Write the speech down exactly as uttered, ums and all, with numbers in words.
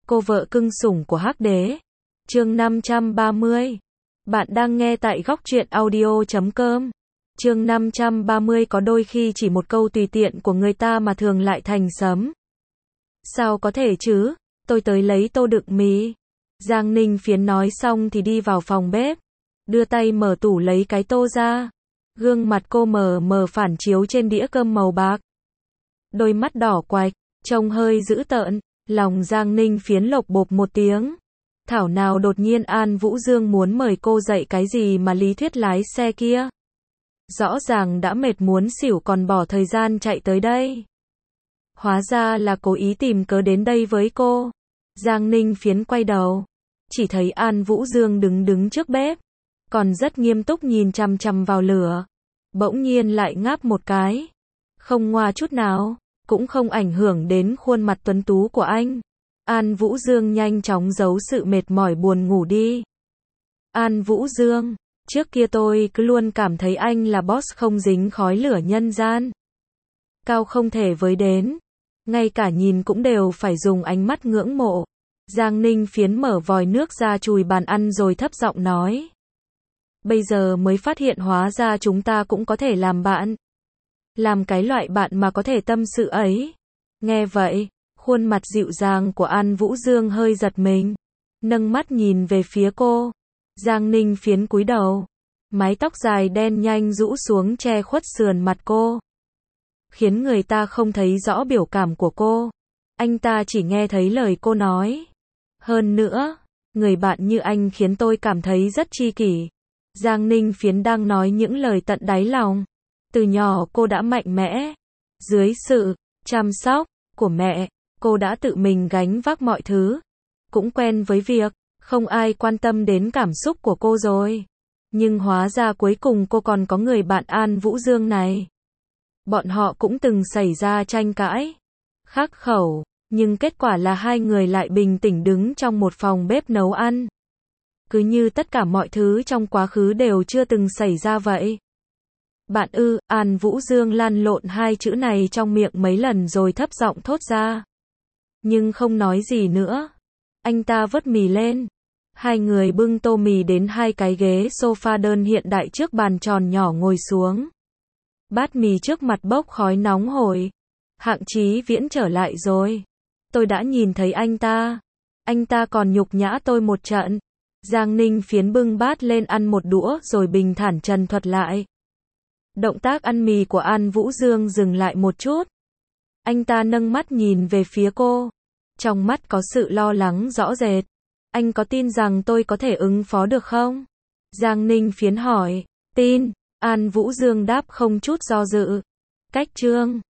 cô vợ cưng sủng của Hắc Đế. Chương năm trăm ba mươi. Bạn đang nghe tại góc truyện audio chấm com. Chương năm trăm ba mươi có đôi khi chỉ một câu tùy tiện của người ta mà thường lại thành sấm. Sao có thể chứ, tôi tới lấy tô đựng mì. Giang Ninh Phiến nói xong thì đi vào phòng bếp, đưa tay mở tủ lấy cái tô ra. Gương mặt cô mờ mờ phản chiếu trên đĩa cơm màu bạc. Đôi mắt đỏ quạch, trông hơi dữ tợn, lòng Giang Ninh Phiến lộc bộp một tiếng. Thảo nào đột nhiên An Vũ Dương muốn mời cô dạy cái gì mà lý thuyết lái xe kia. Rõ ràng đã mệt muốn xỉu còn bỏ thời gian chạy tới đây. Hóa ra là cố ý tìm cớ đến đây với cô. Giang Ninh Phiến quay đầu, chỉ thấy An Vũ Dương đứng đứng trước bếp, còn rất nghiêm túc nhìn chằm chằm vào lửa. Bỗng nhiên lại ngáp một cái. Không ngoa chút nào, cũng không ảnh hưởng đến khuôn mặt tuấn tú của anh. An Vũ Dương nhanh chóng giấu sự mệt mỏi buồn ngủ đi. An Vũ Dương, trước kia tôi cứ luôn cảm thấy anh là boss không dính khói lửa nhân gian. Cao không thể với đến, ngay cả nhìn cũng đều phải dùng ánh mắt ngưỡng mộ. Giang Ninh Phiến mở vòi nước ra chùi bàn ăn rồi thấp giọng nói. Bây giờ mới phát hiện hóa ra chúng ta cũng có thể làm bạn. Làm cái loại bạn mà có thể tâm sự ấy. Nghe vậy, khuôn mặt dịu dàng của An Vũ Dương hơi giật mình, nâng mắt nhìn về phía cô. Giang Ninh Phiến cúi đầu, mái tóc dài đen nhanh rũ xuống che khuất sườn mặt cô, khiến người ta không thấy rõ biểu cảm của cô. Anh ta chỉ nghe thấy lời cô nói. Hơn nữa, người bạn như anh khiến tôi cảm thấy rất tri kỷ. Giang Ninh Phiến đang nói những lời tận đáy lòng. Từ nhỏ cô đã mạnh mẽ. Dưới sự chăm sóc của mẹ, cô đã tự mình gánh vác mọi thứ. Cũng quen với việc không ai quan tâm đến cảm xúc của cô rồi. Nhưng hóa ra cuối cùng cô còn có người bạn An Vũ Dương này. Bọn họ cũng từng xảy ra tranh cãi, khắc khẩu, nhưng kết quả là hai người lại bình tĩnh đứng trong một phòng bếp nấu ăn. Cứ như tất cả mọi thứ trong quá khứ đều chưa từng xảy ra vậy. Bạn ư, An Vũ Dương lăn lộn hai chữ này trong miệng mấy lần rồi thấp giọng thốt ra. Nhưng không nói gì nữa. Anh ta vớt mì lên. Hai người bưng tô mì đến hai cái ghế sofa đơn hiện đại trước bàn tròn nhỏ ngồi xuống. Bát mì trước mặt bốc khói nóng hổi. Hạng Chí Viễn trở lại rồi. Tôi đã nhìn thấy anh ta. Anh ta còn nhục nhã tôi một trận. Giang Ninh Phiến bưng bát lên ăn một đũa rồi bình thản trần thuật lại. Động tác ăn mì của An Vũ Dương dừng lại một chút. Anh ta nâng mắt nhìn về phía cô. Trong mắt có sự lo lắng rõ rệt. Anh có tin rằng tôi có thể ứng phó được không? Giang Ninh Phiến hỏi. Tin. An Vũ Dương đáp không chút do dự. Cách chương